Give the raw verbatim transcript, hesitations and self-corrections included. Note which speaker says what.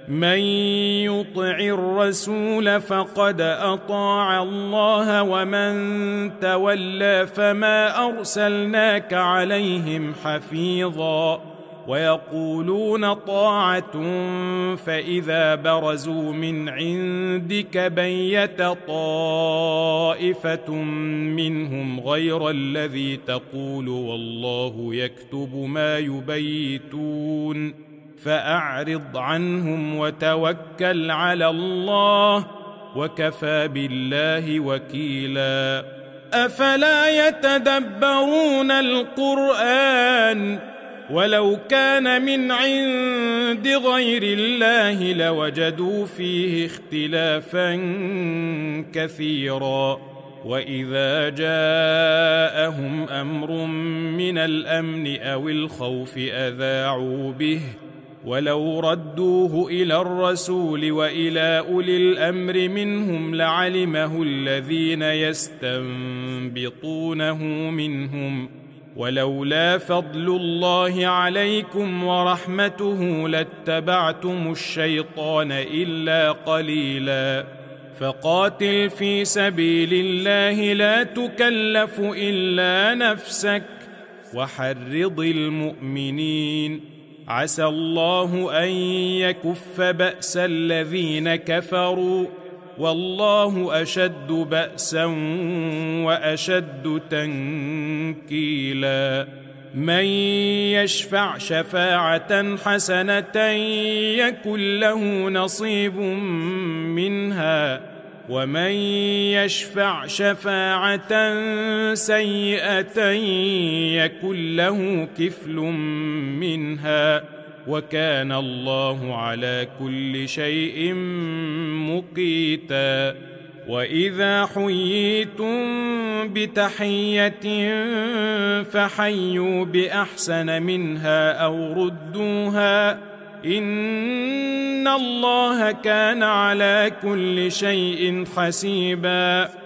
Speaker 1: من يطع الرسول فقد أطاع الله ومن تولى فما أرسلناك عليهم حفيظا ويقولون طاعة فإذا برزوا من عندك بيت طائفة منهم غير الذي تقول والله يكتب ما يبيتون فأعرض عنهم وتوكل على الله وكفى بالله وكيلا. أفلا يتدبرون القرآن ولو كان من عند غير الله لوجدوا فيه اختلافا كثيرا. وإذا جاءهم أمر من الأمن أو الخوف أذاعوا به ولو ردوه إلى الرسول وإلى أولي الأمر منهم لعلمه الذين يستنبطونه منهم ولولا فضل الله عليكم ورحمته لاتبعتم الشيطان إلا قليلا. فقاتل في سبيل الله لا تكلف إلا نفسك وحرض المؤمنين عسى الله أن يكف بأس الذين كفروا والله أشد بأسا وأشد تنكيلا. من يشفع شفاعة حسنة يكن له نصيب منها ومن يشفع شفاعة سيئة يكن له كفل منها وكان الله على كل شيء مقيتا. وإذا حييتم بتحية فحيوا بأحسن منها أو ردوها إن الله كان على كل شيء حسيبا.